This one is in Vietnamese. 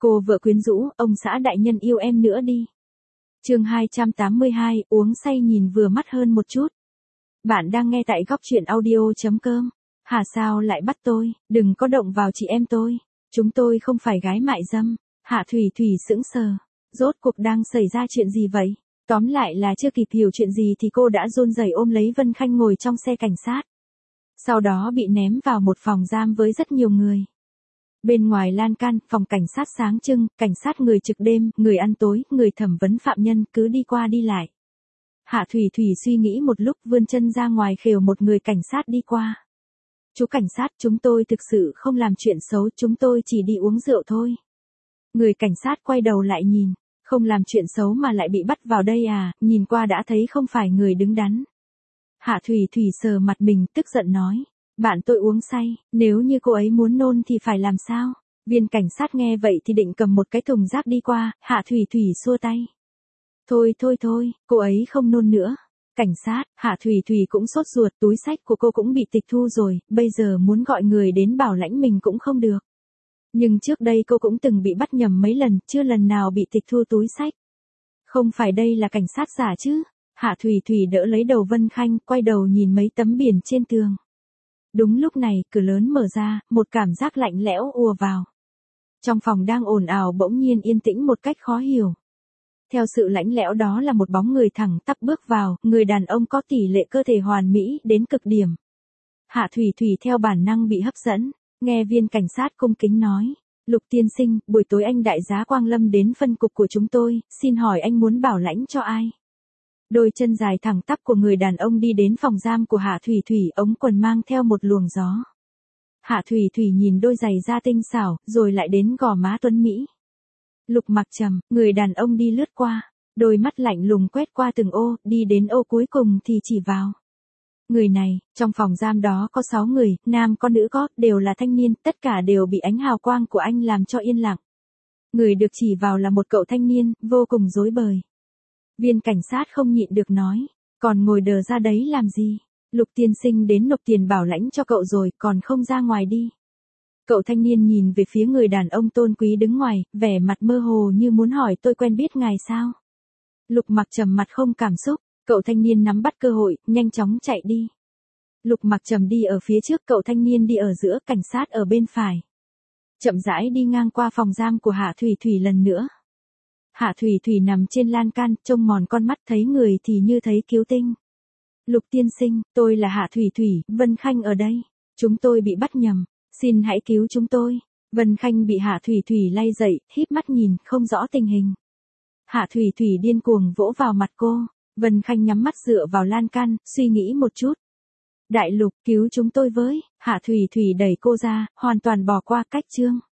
Cô vợ quyến rũ, ông xã đại nhân yêu em nữa đi. Chương 282, uống say nhìn vừa mắt hơn một chút. Bạn đang nghe tại góc truyện audio.com. Hả sao lại bắt tôi, đừng có động vào chị em tôi. Chúng tôi không phải gái mại dâm. Hạ Thủy Thủy sững sờ. Rốt cuộc đang xảy ra chuyện gì vậy? Tóm lại là chưa kịp hiểu chuyện gì thì cô đã run rẩy ôm lấy Vân Khanh ngồi trong xe cảnh sát. Sau đó bị ném vào một phòng giam với rất nhiều người. Bên ngoài lan can, phòng cảnh sát sáng trưng, cảnh sát người trực đêm, người ăn tối, người thẩm vấn phạm nhân cứ đi qua đi lại. Hạ Thủy Thủy suy nghĩ một lúc vươn chân ra ngoài khều một người cảnh sát đi qua. Chú cảnh sát, chúng tôi thực sự không làm chuyện xấu, chúng tôi chỉ đi uống rượu thôi. Người cảnh sát quay đầu lại nhìn, không làm chuyện xấu mà lại bị bắt vào đây à, nhìn qua đã thấy không phải người đứng đắn. Hạ Thủy Thủy sờ mặt mình tức giận nói. Bạn tôi uống say, nếu như cô ấy muốn nôn thì phải làm sao? Viên cảnh sát nghe vậy thì định cầm một cái thùng rác đi qua, Hạ Thủy Thủy xua tay. Thôi, cô ấy không nôn nữa. Cảnh sát, Hạ Thủy Thủy cũng sốt ruột, túi xách của cô cũng bị tịch thu rồi, bây giờ muốn gọi người đến bảo lãnh mình cũng không được. Nhưng trước đây cô cũng từng bị bắt nhầm mấy lần, chưa lần nào bị tịch thu túi xách. Không phải đây là cảnh sát giả chứ? Hạ Thủy Thủy đỡ lấy đầu Vân Khanh, quay đầu nhìn mấy tấm biển trên tường. Đúng lúc này, cửa lớn mở ra, một cảm giác lạnh lẽo ùa vào. Trong phòng đang ồn ào bỗng nhiên yên tĩnh một cách khó hiểu. Theo sự lạnh lẽo đó là một bóng người thẳng tắp bước vào, người đàn ông có tỷ lệ cơ thể hoàn mỹ đến cực điểm. Hạ Thủy Thủy theo bản năng bị hấp dẫn, nghe viên cảnh sát cung kính nói. Lục tiên sinh, buổi tối anh đại giá Quang Lâm đến phân cục của chúng tôi, xin hỏi anh muốn bảo lãnh cho ai? Đôi chân dài thẳng tắp của người đàn ông đi đến phòng giam của Hạ Thủy Thủy, ống quần mang theo một luồng gió. Hạ Thủy Thủy nhìn đôi giày da tinh xảo, rồi lại đến gò má tuấn Mỹ. Lục Mặc Trầm, người đàn ông đi lướt qua, đôi mắt lạnh lùng quét qua từng ô, đi đến ô cuối cùng thì chỉ vào. Người này, trong phòng giam đó có 6 người, nam có nữ có, đều là thanh niên, tất cả đều bị ánh hào quang của anh làm cho yên lặng. Người được chỉ vào là một cậu thanh niên, vô cùng rối bời. Viên cảnh sát không nhịn được nói, còn ngồi đờ ra đấy làm gì? Lục tiên sinh đến nộp tiền bảo lãnh cho cậu rồi, còn không ra ngoài đi. Cậu thanh niên nhìn về phía người đàn ông tôn quý đứng ngoài, vẻ mặt mơ hồ như muốn hỏi tôi quen biết ngài sao? Lục Mặc Trầm mặt không cảm xúc, cậu thanh niên nắm bắt cơ hội, nhanh chóng chạy đi. Lục Mặc Trầm đi ở phía trước, cậu thanh niên đi ở giữa, cảnh sát ở bên phải. Chậm rãi đi ngang qua phòng giam của Hạ Thủy Thủy lần nữa. Hạ Thủy Thủy nằm trên lan can, trông mòn con mắt, thấy người thì như thấy cứu tinh. Lục tiên sinh, tôi là Hạ Thủy Thủy, Vân Khanh ở đây. Chúng tôi bị bắt nhầm, xin hãy cứu chúng tôi. Vân Khanh bị Hạ Thủy Thủy lay dậy, híp mắt nhìn, không rõ tình hình. Hạ Thủy Thủy điên cuồng vỗ vào mặt cô. Vân Khanh nhắm mắt dựa vào lan can, suy nghĩ một chút. Đại Lục, cứu chúng tôi với. Hạ Thủy Thủy đẩy cô ra, hoàn toàn bỏ qua cách chương.